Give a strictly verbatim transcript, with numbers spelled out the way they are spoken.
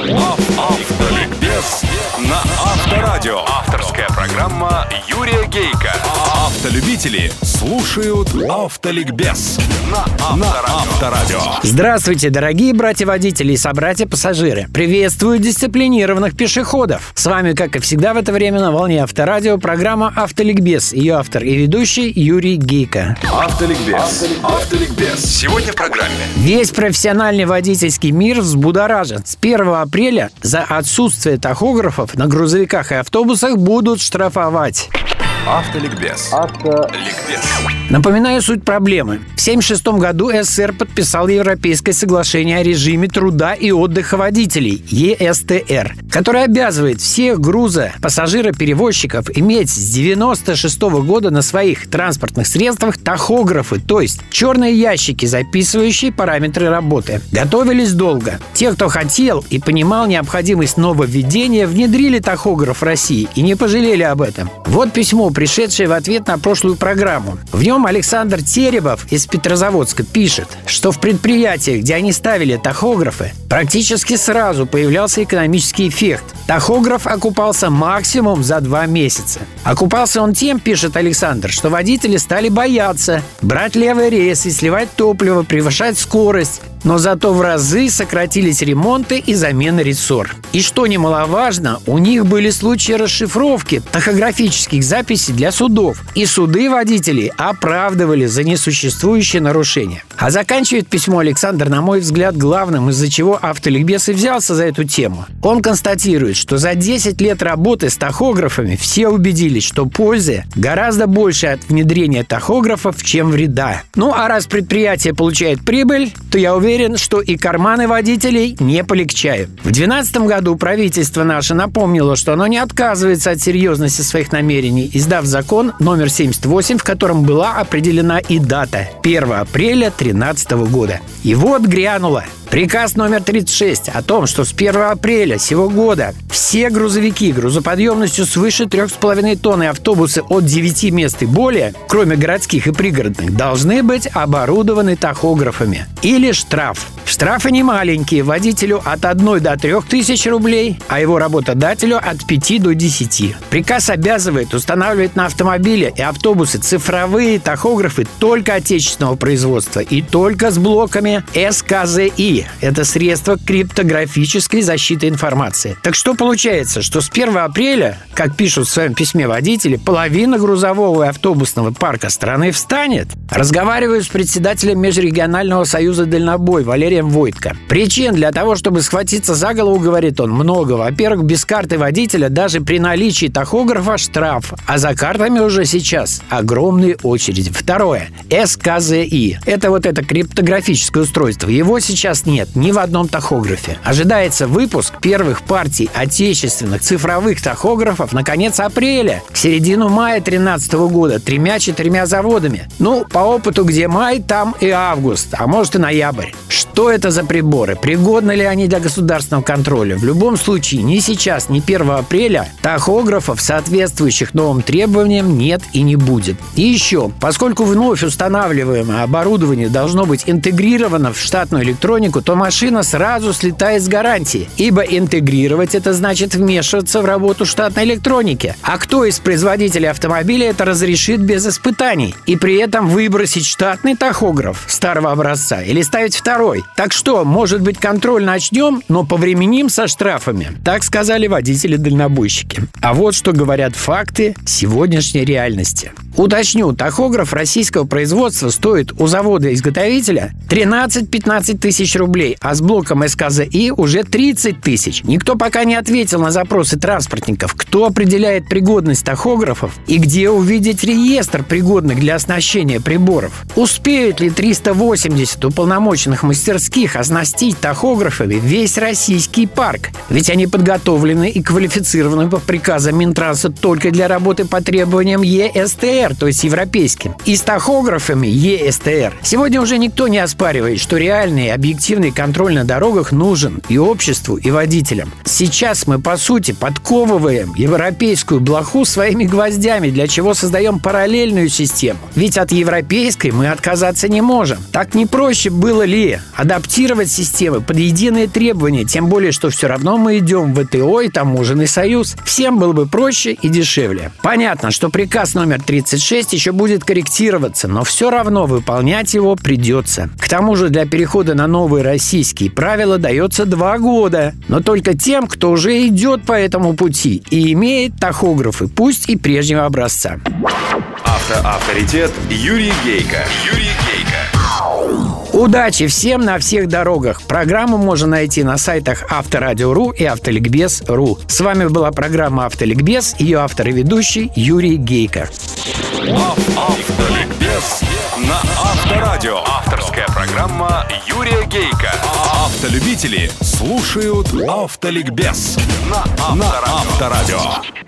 Автоликбез на Авторадио. Авторская программа Юрия Гейка. Автолюбители слушают Автоликбез на Авторадио. Здравствуйте, дорогие братья-водители и собратья-пассажиры. Приветствую дисциплинированных пешеходов. С вами, как и всегда в это время на волне Авторадио, программа Автоликбез. Ее автор и ведущий Юрий Гейка. Автоликбез. Автоликбез. Сегодня в программе. Весь профессиональный водительский мир взбудоражен. С первого апреля за отсутствие тахографов на грузовиках и автобусах будут штрафовать. Автоликбез. Автоликбез. Напоминаю суть проблемы. В тысяча девятьсот семьдесят шестом году СССР подписал Европейское соглашение о режиме труда и отдыха водителей (Е С Т Р), которое обязывает всех грузопассажироперевозчиков иметь с девяносто шестого года на своих транспортных средствах тахографы, то есть черные ящики, записывающие параметры работы. Готовились долго. Те, кто хотел и понимал необходимость нововведения, внедрили тахограф в России и не пожалели об этом. Вот письмо, пришедшее в ответ на прошлую программу. В нем Александр Теребов из Петрозаводска пишет, что в предприятиях, где они ставили тахографы, практически сразу появлялся экономический эффект. Тахограф окупался максимум за два месяца. Окупался он тем, пишет Александр, что водители стали бояться брать левый рейс и сливать топливо, превышать скорость. Но зато в разы сократились ремонты и замена рессор. И что немаловажно, у них были случаи расшифровки тахографических записей для судов. И суды водителей оправдывали за несуществующие нарушения. А заканчивает письмо Александр, на мой взгляд, главным, из-за чего Автоликбез и взялся за эту тему. Он констатирует, что за десять лет работы с тахографами все убедились, что пользы гораздо больше от внедрения тахографов, чем вреда. Ну а раз предприятие получает прибыль, то я уверен, что и карманы водителей не полегчают. В две тысячи двенадцатом году правительство наше напомнило, что оно не отказывается от серьезности своих намерений, издав закон номер семьдесят восемь, в котором была определена и дата – первого апреля две тысячи тринадцатого года. И вот грянуло. Приказ номер тридцать шесть о том, что с первого апреля сего года все грузовики грузоподъемностью свыше трех с половиной тонн и автобусы от девяти мест и более, кроме городских и пригородных, должны быть оборудованы тахографами. Или штраф. Штрафы не маленькие, водителю от одной до трех тысяч рублей, а его работодателю от пяти до десяти. Приказ обязывает устанавливать на автомобили и автобусы цифровые тахографы только отечественного производства и только с блоками С К З И. Это средство криптографической защиты информации. Так что получается, что с первого апреля, как пишут в своем письме водители, половина грузового и автобусного парка страны встанет? Разговариваю с председателем Межрегионального союза «Дальнобой» Валерием Войтко. Причин для того, чтобы схватиться за голову, говорит он, много. Во-первых, без карты водителя даже при наличии тахографа штраф, а за картами уже сейчас огромные очереди. Второе. С К З И. Это вот это криптографическое устройство. Его сейчас нет ни в одном тахографе. Ожидается выпуск первых партий отечественных цифровых тахографов на конец апреля, к середину мая две тысячи тринадцатого года, тремя-четырьмя заводами. Ну, по опыту, где май, там и август, а может и ноябрь. Что это за приборы? Пригодны ли они для государственного контроля? В любом случае, ни сейчас, ни первого апреля тахографов, соответствующих новым требованиям, нет и не будет. И еще, поскольку вновь устанавливаемое оборудование должно быть интегрировано в штатную электронику, то машина сразу слетает с гарантии, ибо интегрировать это значит вмешиваться в работу штатной электроники. А кто из производителей автомобиля это разрешит без испытаний? И при этом выбросить штатный тахограф старого образца или ставить второй? Так что, может быть, контроль начнем, но повременим со штрафами? Так сказали водители-дальнобойщики. А вот что говорят факты сегодняшней реальности. Уточню, тахограф российского производства стоит у завода-изготовителя тринадцать-пятнадцать тысяч рублей, а с блоком С К З И уже тридцать тысяч. Никто пока не ответил на запросы транспортников, кто определяет пригодность тахографов и где увидеть реестр пригодных для оснащения приборов. Успеют ли триста восемьдесят уполномоченных мастерских оснастить тахографами весь российский парк? Ведь они подготовлены и квалифицированы по приказам Минтранса только для работы по требованиям Е С Т Р, то есть европейским. И с тахографами Е С Т Р сегодня уже никто не оспаривает, что реальные объективные эффективный контроль на дорогах нужен и обществу, и водителям. Сейчас мы, по сути, подковываем европейскую блоху своими гвоздями, для чего создаем параллельную систему. Ведь от европейской мы отказаться не можем. Так не проще было ли адаптировать системы под единые требования, тем более, что все равно мы идем в ВТО и Таможенный союз. Всем было бы проще и дешевле. Понятно, что приказ номер тридцать шесть еще будет корректироваться, но все равно выполнять его придется. К тому же для перехода на новые российские правила дается два года. Но только тем, кто уже идет по этому пути и имеет тахографы, пусть и прежнего образца. Автоавторитет Юрий Гейко. Юрий Гейко. Удачи всем на всех дорогах. Программу можно найти на сайтах Авторадио точка ру и Автоликбез точка ру. С вами была программа «Автоликбез», ее автор и ведущий Юрий Гейко. Автоликбез на Авторадио. Авторская программа Юрия Гейко. Автолюбители слушают Автоликбез на Авторадио.